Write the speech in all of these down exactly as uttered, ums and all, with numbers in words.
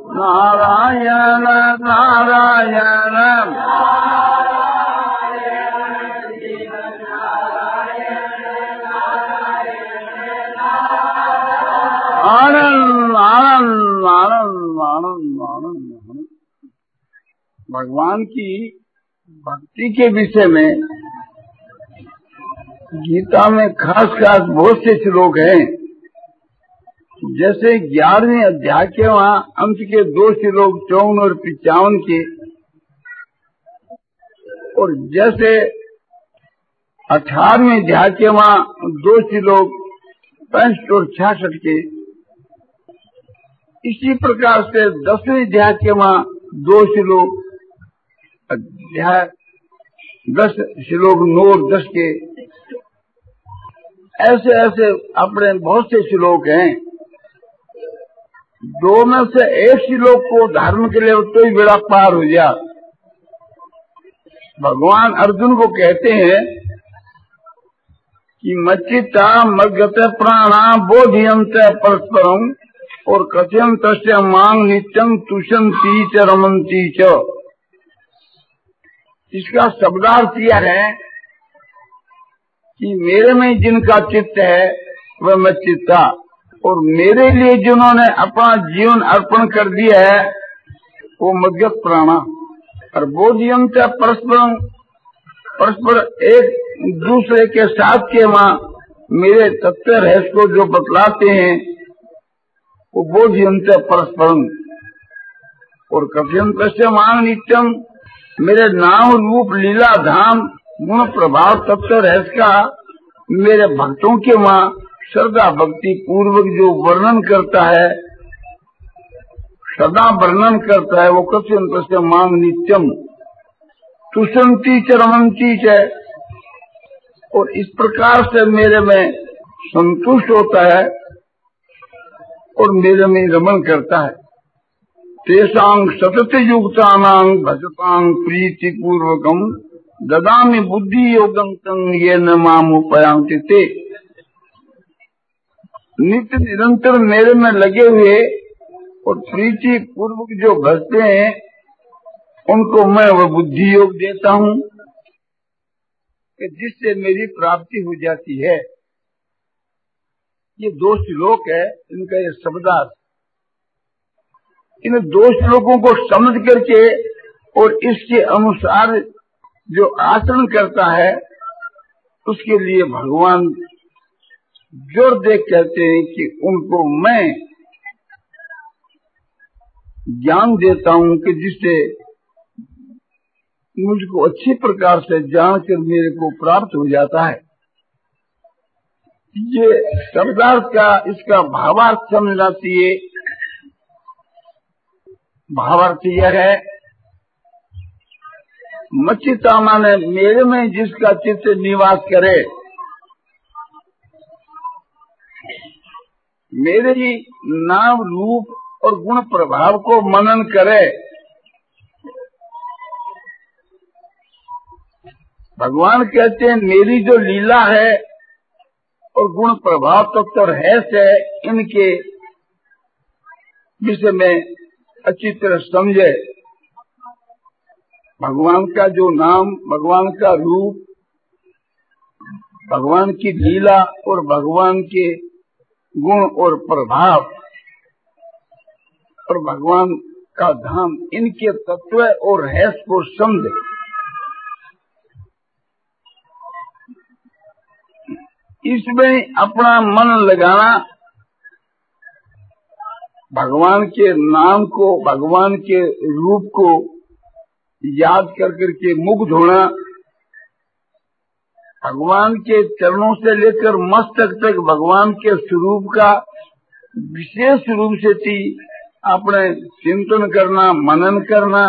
नारायण नारायण आनंद आनंद आनंद आनंद आनंद। भगवान की भक्ति के विषय में गीता में खास खास बहुत से श्लोक हैं। जैसे ग्यारहवें अध्याय के वहाँ अंत के दो श्लोक चौवन और पिचावन के, और जैसे अठारहवें अध्याय के वहाँ दो श्लोक पैंसठ और छियासठ के, इसी प्रकार से दसवें अध्याय के वहाँ दो श्लोक, अध्याय दस श्लोक नौ और दस के, ऐसे ऐसे अपने बहुत से श्लोक हैं। दो में से एक श्लोक को धारण के लिए तो ही बेड़ा पार हो जा। भगवान अर्जुन को कहते हैं कि मच्चिता मगत प्राणा बोधियंत परस्परम और कथयं तस्य मांग नित्यं तुषंती च रमंती च। इसका शब्दार्थ यह है कि मेरे में जिनका चित्त है वह मच्चिता, और मेरे लिए जिन्होंने अपना जीवन अर्पण कर दिया है वो मद्गत प्राणा। और बोधियंत परस्पर परस्पर एक दूसरे के साथ के वहाँ मेरे तत्व रहस्य को जो बतलाते हैं वो बोधियंत परस्परम। और कथयंत से मान नित्यम, मेरे नाम रूप लीला धाम गुण प्रभाव तत्व रहस्य का मेरे भक्तों के वहाँ श्रद्धा भक्ति पूर्वक जो वर्णन करता है, सदा वर्णन करता है, वो कथयंत से मांग नित्यम तुषंती च रमंती च। और इस प्रकार से मेरे में संतुष्ट होता है और मेरे में रमन करता है। तेषां सतत युक्तानां भजतां प्रीति पूर्वकम ददामि बुद्धि योगं तं येन मामुपयान्ति ते। नित्य निरंतर मेरे में लगे हुए और प्रीति पूर्वक जो भजते हैं उनको मैं वह बुद्धि योग देता हूँ कि जिससे मेरी प्राप्ति हो जाती है। ये दो श्लोक है, इनका ये शब्दार्थ। इन दो श्लोकों को समझ करके और इसके अनुसार जो आचरण करता है उसके लिए भगवान जोर दे कहते हैं कि उनको मैं ज्ञान देता हूँ कि जिससे मुझको अच्छी प्रकार से जानकर मेरे को प्राप्त हो जाता है। ये शब्दार्थ का इसका भावार्थ समझना चाहिए। भावार्थ यह है, मच्चिता माने मेरे में जिसका चित्त निवास करे, मेरे ही नाम रूप और गुण प्रभाव को मनन करे। भगवान कहते हैं मेरी जो लीला है और गुण प्रभाव तत्व तो रहस्य है, इनके विषय में अच्छी तरह समझे। भगवान का जो नाम, भगवान का रूप, भगवान की लीला और भगवान के गुण और प्रभाव और भगवान का धाम, इनके तत्व और रहस्य को समझे। इसमें अपना मन लगाना, भगवान के नाम को, भगवान के रूप को याद कर करके मुग्ध होना, भगवान के चरणों से लेकर मस्तक तक भगवान के स्वरूप का विशेष रूप से थी अपने चिंतन करना, मनन करना,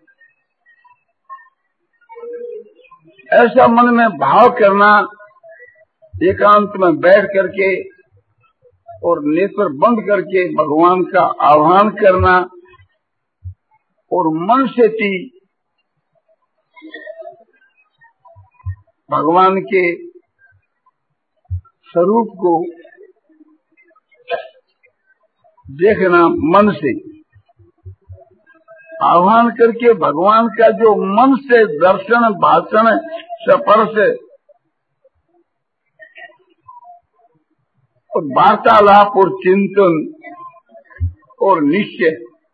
ऐसा मन में भाव करना, एकांत में बैठ करके और नेत्र बंद करके भगवान का आह्वान करना और मन से थी भगवान के स्वरूप को देखना मन से। आह्वान करके भगवान का जो मन से दर्शन, भाषण, स्पर्श और वार्तालाप और चिंतन और निश्चय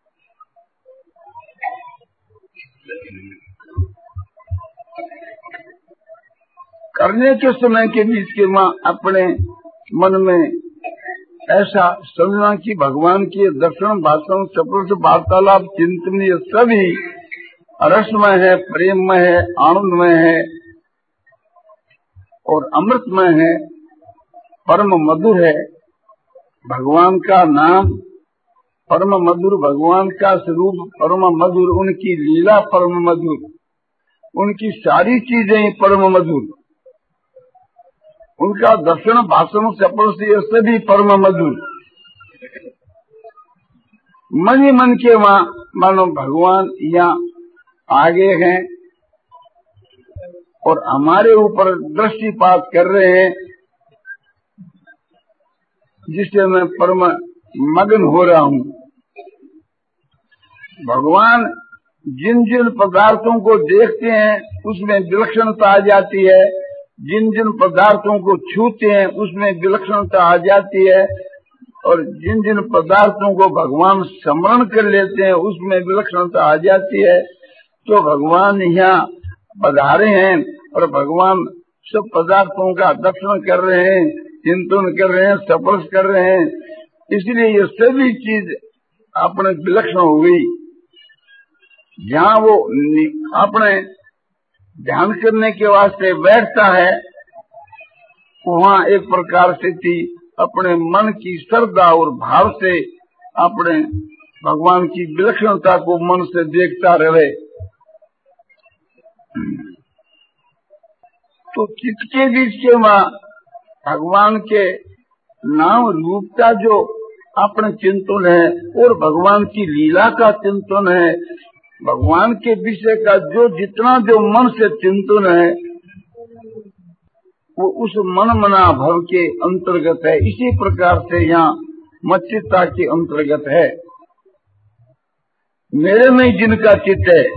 करने के समय के बीच के मां अपने मन में ऐसा समझना कि भगवान के दर्शन, भाषण, स्पर्श, वार्तालाप, चिंतन ये सभी रसमय है, प्रेममय है, आनंदमय है और अमृतमय है, परम मधुर है। भगवान का नाम परम मधुर, भगवान का स्वरूप परम मधुर, उनकी लीला परम मधुर, उनकी सारी चीजें परम मधुर, उनका दर्शन, भाषण, स्पर्श ये सभी परम मधुर। मन ही मन के वहां मानो भगवान यहाँ आगे हैं और हमारे ऊपर दृष्टिपात कर रहे हैं, जिससे मैं परम मग्न हो रहा हूँ। भगवान जिन जिन पदार्थों को देखते हैं उसमें विलक्षणता आ जाती है, जिन जिन पदार्थों को छूते हैं उसमें विलक्षणता आ जाती है, और जिन जिन पदार्थों को भगवान स्मरण कर लेते हैं उसमें विलक्षणता आ जाती है। तो भगवान यहाँ पधारे हैं और भगवान सब पदार्थों का दर्शन कर रहे हैं, चिंतन कर रहे हैं, स्पर्श कर रहे हैं, इसलिए ये सभी चीज अपने विलक्षण हो गई। जहाँ वो अपने ध्यान करने के वास्ते बैठता है वहाँ एक प्रकार से थी अपने मन की श्रद्धा और भाव से अपने भगवान की विलक्षणता को मन से देखता रहे। तो चित्त के बीच के वहाँ भगवान के नाम रूप का जो अपने चिंतन है और भगवान की लीला का चिंतन है, भगवान के विषय का जो जितना जो मन से चिंतन है वो उस मन मना भव के अंतर्गत है। इसी प्रकार से यहाँ मच्चित्ता के अंतर्गत है। मेरे में जिनका चित्त है,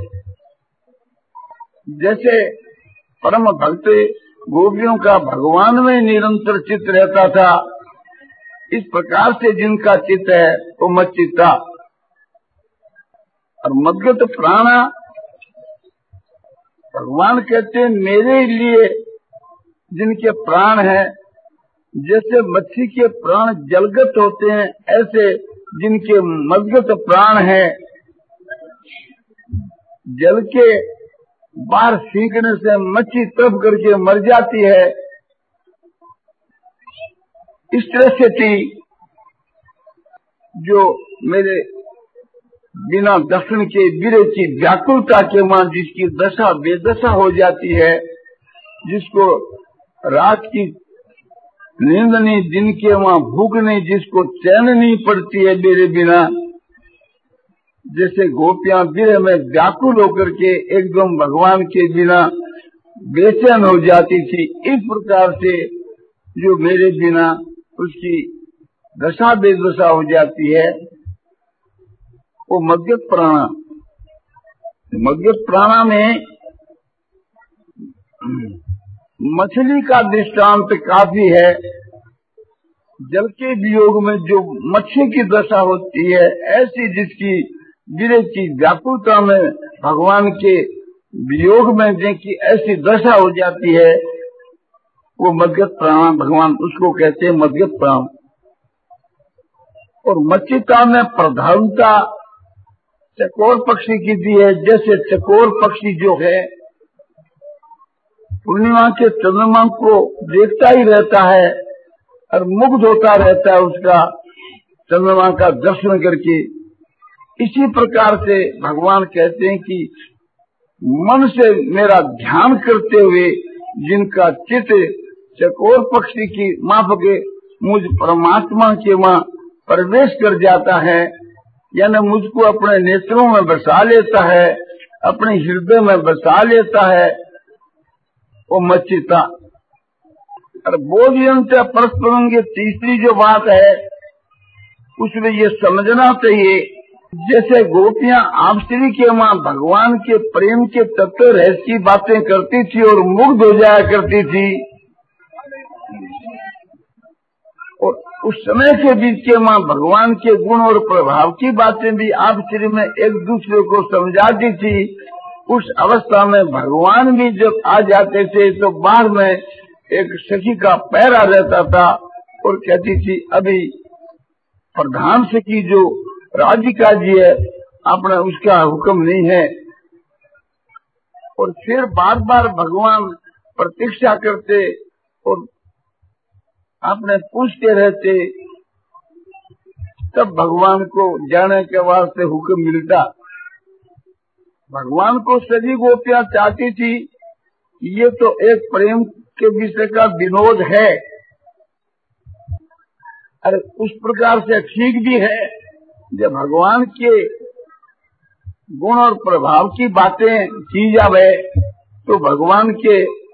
जैसे परम भक्त गोपियों का भगवान में निरंतर चित्त रहता था, इस प्रकार से जिनका चित्त है वो मच्चित्ता। और मद्गत प्राणा, भगवान कहते हैं मेरे लिए जिनके प्राण है, जैसे मच्छी के प्राण जलगत होते हैं ऐसे जिनके मद्गत प्राण है, जल के बाहर सीखने से मच्छी तब करके मर जाती है। इस तरह से थी जो मेरे बिना दर्शन के वीरे की व्याकुलता के वहां जिसकी दशा बेदशा हो जाती है, जिसको रात की नींद नहीं, दिन के वहां भूख नहीं, जिसको चैन नहीं पड़ती है मेरे बिना, जैसे गोपियां वीरे में व्याकुल होकर के एकदम भगवान के बिना बेचैन हो जाती थी, इस प्रकार से जो मेरे बिना उसकी दशा बेदशा हो जाती है वो मद्गत प्राणा। मद्गत प्राणा में मछली का दृष्टांत काफी है। जल के वियोग में जो मच्छी की दशा होती है, ऐसी जिसकी वीरे की व्याकुलता में भगवान के वियोग में जिनकी ऐसी दशा हो जाती है वो मद्गत प्राण, भगवान उसको कहते हैं मद्गत प्राण। और मच्चित्ता में प्रधानता चकोर पक्षी की दी है। जैसे चकोर पक्षी जो है पूर्णिमा के चंद्रमा को देखता ही रहता है और मुग्ध होता रहता है उसका चंद्रमा का दर्शन करके, इसी प्रकार से भगवान कहते हैं कि मन से मेरा ध्यान करते हुए जिनका चित्त चकोर पक्षी की माफक मुझ परमात्मा के वहां प्रवेश कर जाता है, यानी मुझको अपने नेत्रों में बसा लेता है, अपने हृदय में बसा लेता है, वो मच्चित्ता। और बोधियंत परस्परम की तीसरी जो बात है उसमें ये समझना चाहिए जैसे गोपियां आप श्री के मां भगवान के प्रेम के तत्व रहस्य की बातें करती थी और मुग्ध हो जाया करती थी, और उस समय के बीच के मां भगवान के गुण और प्रभाव की बातें भी आप श्री में एक दूसरे को समझाती थी। उस अवस्था में भगवान भी जब आ जाते थे तो बाहर में एक सखी का पैरा रहता था और कहती थी, अभी प्रधान सखी जो राधिका जी है आपने उसका हुक्म नहीं है। और फिर बार बार भगवान प्रतीक्षा करते और आपने पूछते रहते, तब भगवान को जाने के वास्ते हुक्म मिलता। भगवान को सभी गोपियां चाहती थी, ये तो एक प्रेम के विषय का विनोद है, अरे उस प्रकार से ठीक भी है। जब भगवान के गुण और प्रभाव की बातें की जावे तो भगवान के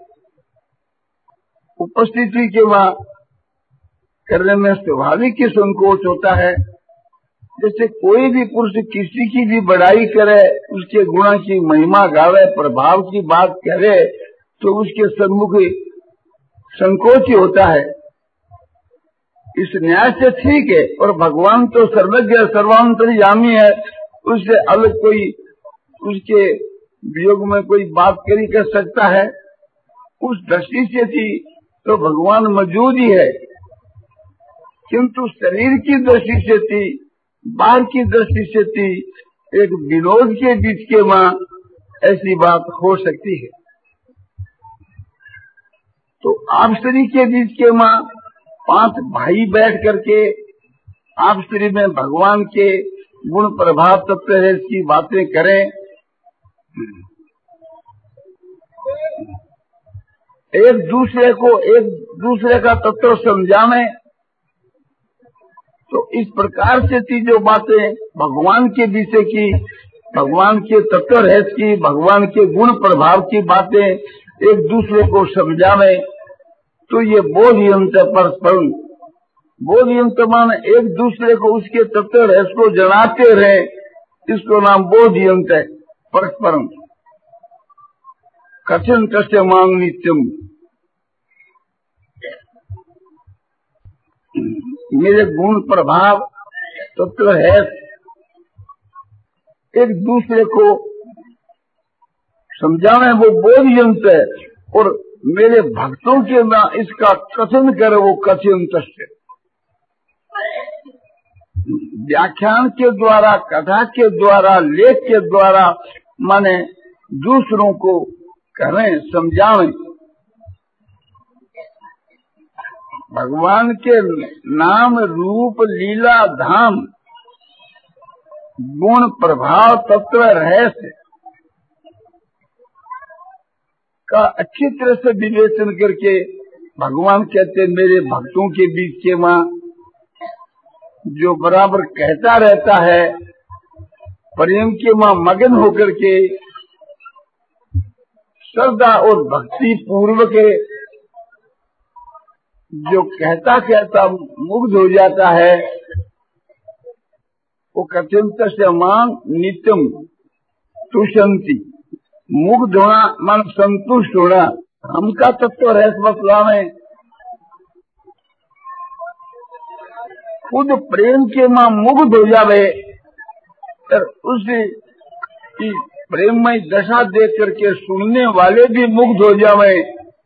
उपस्थिति के वहां करने में स्वाभाविक ही संकोच होता है। जैसे कोई भी पुरुष किसी की भी बड़ाई करे, उसके गुणों की महिमा गावे, प्रभाव की बात करे, तो उसके सम्मुख संकोच ही होता है। इस न्याय से ठीक है, और भगवान तो सर्वज्ञ सर्वांतर्यामी है, उससे अलग कोई उसके वियोग में कोई बात करी कर सकता है। उस दृष्टि से थी तो भगवान मौजूद ही है, किंतु शरीर की दृष्टि से थी, बाहर की दृष्टि से थी, एक विनोद के बीच के मां ऐसी बात हो सकती है। तो आप श्री के बीच के मां पांच भाई बैठ करके आप श्री में भगवान के गुण प्रभाव तत्व है की बातें करें, एक दूसरे को एक दूसरे का तत्व समझाने। तो इस प्रकार से थी जो बातें भगवान के विषय की, भगवान के तत्व रहस्य की, भगवान के गुण प्रभाव की बातें एक दूसरे को समझावे। तो ये बोधयंत्र परस्पर, बोधयंत्र माने एक दूसरे को उसके तत्व रहस्य को जनाते रहे, इसको नाम बोधयंत्र परस्पर। कथन कस्य मांग नित्यम, मेरे गुण प्रभाव तत्व है एक दूसरे को समझाना, वो बोधयंत्र है। और मेरे भक्तों के ना इसका कथन करे, वो कथन तस्य, व्याख्यान के द्वारा, कथा के द्वारा, लेख के द्वारा माने दूसरों को करें, समझाएं। भगवान के नाम रूप लीला धाम गुण प्रभाव तत्व रहस्य का अच्छी तरह से विवेचन करके भगवान कहते मेरे भक्तों के बीच के मां जो बराबर कहता रहता है, प्रेम के मां मगन होकर के श्रद्धा और भक्ति पूर्वक जो कहता कहता मुग्ध हो जाता है, वो कथन से मांग नित्यम तुषंती। मुग्ध होना मन संतुष्ट होना, हमका तत्व रहस्य बतलावे। खुद प्रेम के मां मुग्ध हो जावे और उसी प्रेममय दशा देख करके सुनने वाले भी मुग्ध हो जावे,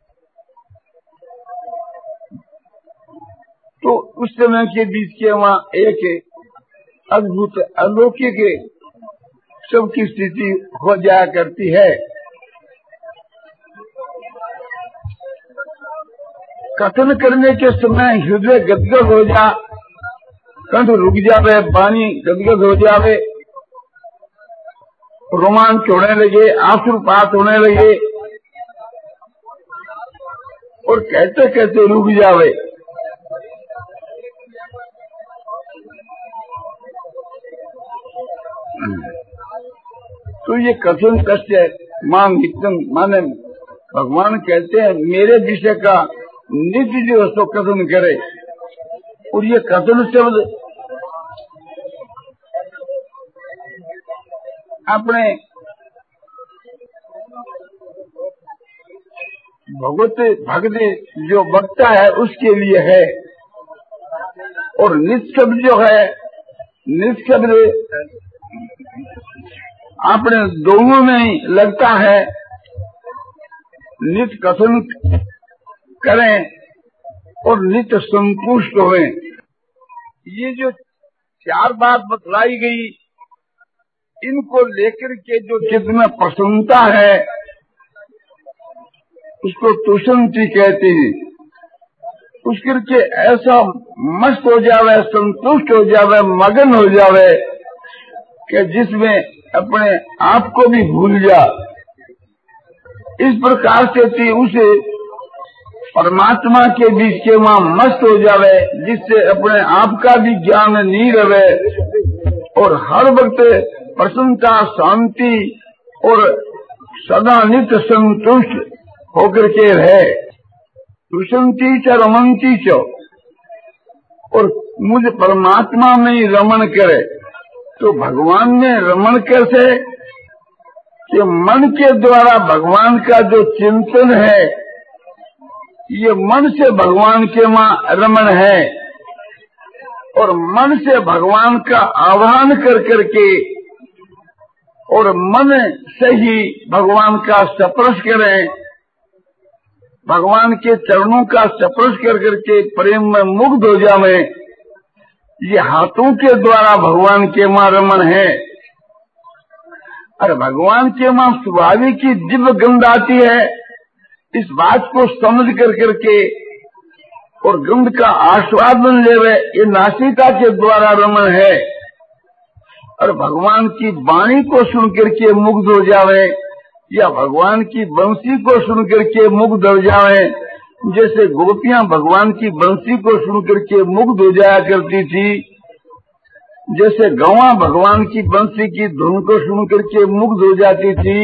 तो उस समय के बीच के वहां एक अद्भुत अलौकिक सबकी स्थिति हो जाया करती है। कथन करने के समय हृदय गदगद हो जा, कंठ रुक जावे, वाणी गदगद हो जावे, रोमांच होने लगे, आंसुपात होने लगे और कहते कहते रुक जावे। तो ये कथन कस्य मांग नित्यम माने भगवान कहते हैं मेरे विषय का नित्य जो है सो कथन करे। और ये कथन शब्द अपने भगवत भक्ति जो वक्ता है उसके लिए है, और निष्शब्द जो है, निष्शब्द अपने दोनों में ही लगता है। नित्य कथन करें और नित्य संतुष्ट हों। ये जो चार बात बतलाई गई, इनको लेकर के जो चित्त में प्रसन्नता है उसको तुषंती कहते हैं। उसके के ऐसा मस्त हो जावे, संतुष्ट हो जावे, मगन हो जावे कि जिसमें अपने आप को भी भूल जा। इस प्रकार से थी उसे परमात्मा के बीच के वहां मस्त हो जावे, जिससे अपने आप का भी ज्ञान नहीं रहे और हर वक्त प्रसन्नता, शांति और सदा नित्य संतुष्ट होकर के रहे। तुषंती च रमंती च, और मुझे परमात्मा में ही रमण करे। तो भगवान में रमण कैसे? कि मन के द्वारा भगवान का जो चिंतन है, ये मन से भगवान के वहां रमण है, और मन से भगवान का आह्वान कर करके और मन से ही भगवान का स्पर्श करें, भगवान के चरणों का स्पर्श कर करके प्रेम में मुग्ध हो जावे। ये हाथों के द्वारा भगवान के वहां रमण है। और भगवान के वहां स्वाभाविक की दिव्य गंध आती है, इस बात को समझ कर करके और गंध का आस्वादन लेवे, ये नासिका के द्वारा रमण है। और भगवान की वाणी को सुन करके मुग्ध हो जावे, या भगवान की बंसी को सुन करके मुग्ध हो जावे। जैसे गोपियां भगवान की बंसी को सुन करके मुग्ध हो जाया करती थी, जैसे गौवा भगवान की बंसी की धुन को सुन करके मुग्ध हो जाती थी,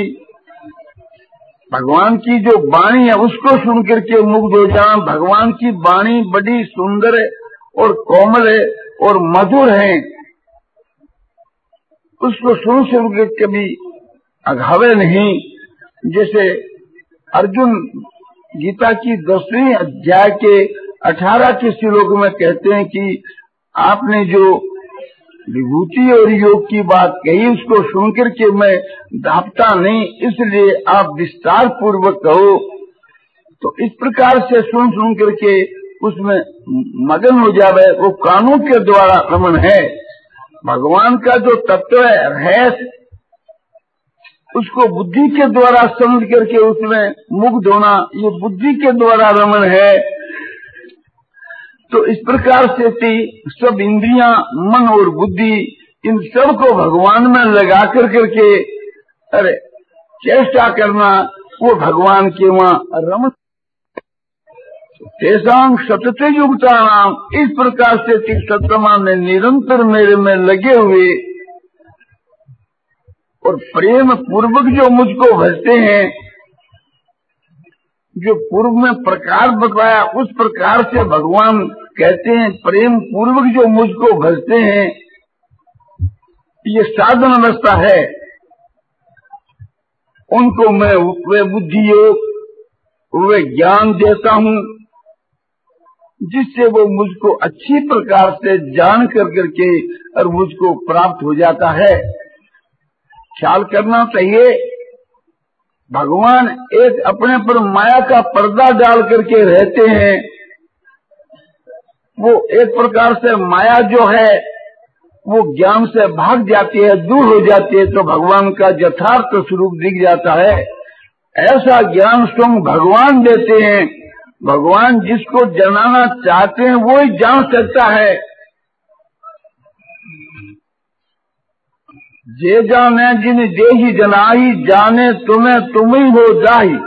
भगवान की जो वाणी है उसको सुन करके मुग्ध हो जाना। भगवान की वाणी बड़ी सुंदर और कोमल और मधुर है, उसको सुन सुन के कभी अघावे नहीं। जैसे अर्जुन गीता की दसवीं अध्याय के अठारह के श्लोक में कहते हैं कि आपने जो विभूति और योग की बात कही उसको सुनकर के मैं दापता नहीं, इसलिए आप विस्तार पूर्वक कहो। तो इस प्रकार से सुन सुन करके उसमें मगन हो जावे, वो कानों के द्वारा रमण है। भगवान का जो तत्व है रहस्य, उसको बुद्धि के द्वारा समझ करके उसमें मुग्ध होना, ये बुद्धि के द्वारा रमण है। तो इस प्रकार से थी सब इंद्रियां, मन और बुद्धि, इन सब को भगवान में लगा कर करके अरे चेष्टा करना, वो भगवान के वहां रमण। तेसांग सतते युक्ता नाम, इस प्रकार से थी सत्तमा में निरंतर मेरे में लगे हुए और प्रेम पूर्वक जो मुझको भजते हैं, जो पूर्व में प्रकार बताया उस प्रकार से भगवान कहते हैं प्रेम पूर्वक जो मुझको भजते हैं, ये साधन अवस्था है। उनको मैं वे बुद्धि योग, वे ज्ञान देता हूँ, जिससे वो मुझको अच्छी प्रकार से जान कर करके और मुझको प्राप्त हो जाता है। ख्याल करना चाहिए, भगवान एक अपने पर माया का पर्दा डाल करके रहते हैं। वो एक प्रकार से माया जो है वो ज्ञान से भाग जाती है, दूर हो जाती है, तो भगवान का यथार्थ स्वरूप दिख जाता है। ऐसा ज्ञान स्वयं भगवान देते हैं। भगवान जिसको जनाना चाहते हैं वो ही जान सकता है। जे जाने जिन देहि जनाई, जाने तुम्हें तुम ही हो जाही।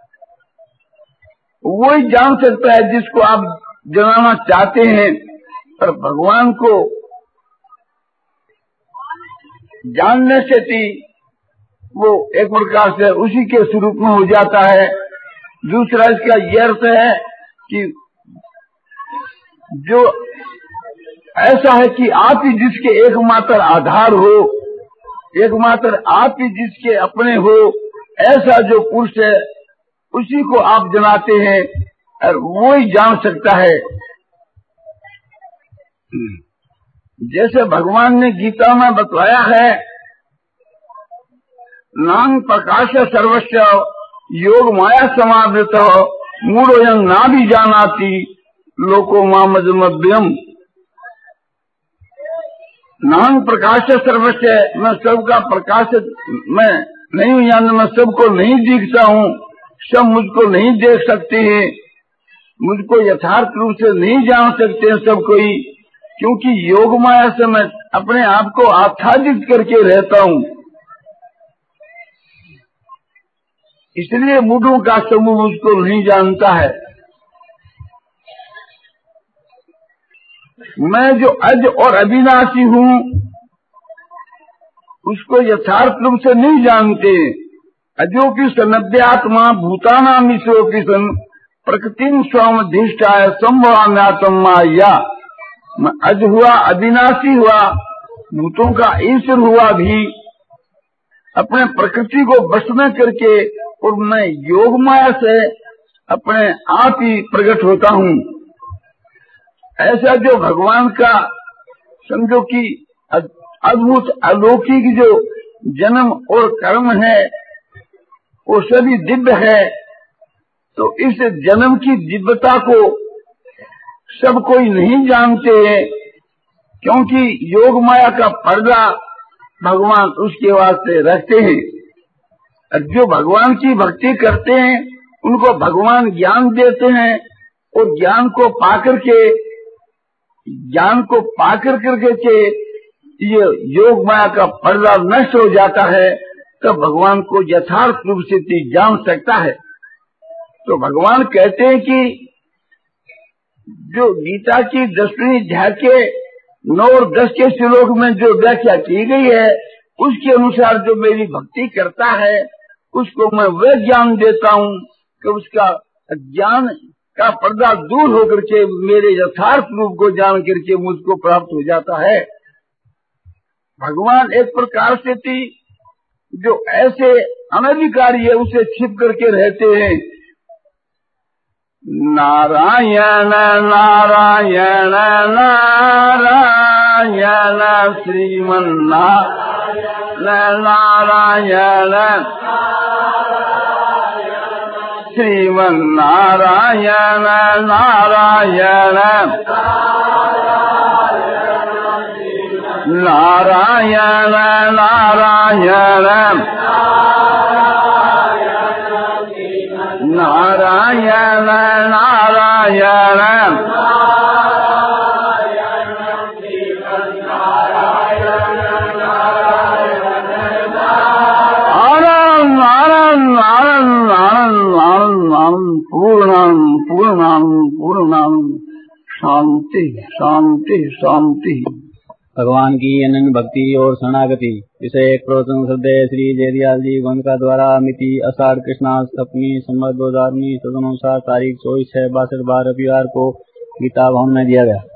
वो ही जान सकता है जिसको आप जनाना चाहते हैं। और भगवान को जानने से थी वो एक प्रकार से उसी के स्वरूप में हो जाता है। दूसरा इसका यह अर्थ है कि जो ऐसा है कि आप ही जिसके एकमात्र आधार हो, एकमात्र आप ही जिसके अपने हो, ऐसा जो पुरुष है उसी को आप जनाते हैं और वो ही जान सकता है। जैसे भगवान ने गीता में बतलाया है, नांग प्रकाश सर्वस्व योग माया समावृत मूढ़ोयं ना भी जानाति लोको मामजमभ्यम। नांग प्रकाश सर्वस्व, मैं सबका प्रकाश मैं नहीं हूँ, यानी मैं सबको नहीं दिखता हूँ, सब मुझको नहीं देख सकते हैं, मुझको यथार्थ रूप से नहीं जान सकते हैं सब कोई, क्योंकि योग माया से मैं अपने आप को आच्छादित करके रहता हूँ। इसलिए मूढ़ों का समूह मुझको नहीं जानता है। मैं जो अज और अविनाशी हूँ उसको यथार्थ रूप से नहीं जानते। अजोपि सनव्यात्मा भूतानाम ईश्वरोपि सन प्रकृतिम स्वमधिष्ठाय संभवाम्यात्म माया। मैं अज हुआ, अविनाशी हुआ, भूतों का ईश्वर हुआ भी, अपने प्रकृति को वश में करके, और मैं योग माया से अपने आप ही प्रकट होता हूँ। ऐसा जो भगवान का समझो कि अद्भुत अलौकिक जो जन्म और कर्म है वो सभी दिव्य है। तो इस जन्म की दिव्यता को सब कोई नहीं जानते हैं, क्योंकि योग माया का पर्दा भगवान उसके वास्ते रखते हैं। जो भगवान की भक्ति करते हैं उनको भगवान ज्ञान देते हैं, और ज्ञान को पाकर के ज्ञान को पाकर करके के ये योग माया का पर्दा नष्ट हो जाता है, तब भगवान को यथार्थ रूप से जान सकता है। तो भगवान कहते हैं कि जो गीता की दसवीं अध्याय के नौ और दस के श्लोक में जो व्याख्या की गई है, उसके अनुसार जो मेरी भक्ति करता है उसको मैं वह ज्ञान देता हूँ कि उसका ज्ञान का पर्दा दूर होकर के मेरे यथार्थ रूप को जान करके मुझको प्राप्त हो जाता है। भगवान एक प्रकार से थी जो ऐसे अनधिकारी है उसे छिप करके रहते हैं। नारायण नारायण नारायण श्रीमन नारायण श्रीमन नारायण नारायण नारायण नारायण नारायण नारायण पूर्णं पूर्णं पूर्णं शांति शांति शांति। भगवान की अनन्य भक्ति और शरणागति विषय एक प्रवचन श्रद्धेय श्री जयदयाल जी गोयनका द्वारा मिति आषाढ़ कृष्णा सप्तमी संवत दो हजार उन्नीस तदनुसार तारीख चौबीस छह बासठ बार रविवार को गीता भवन में दिया गया।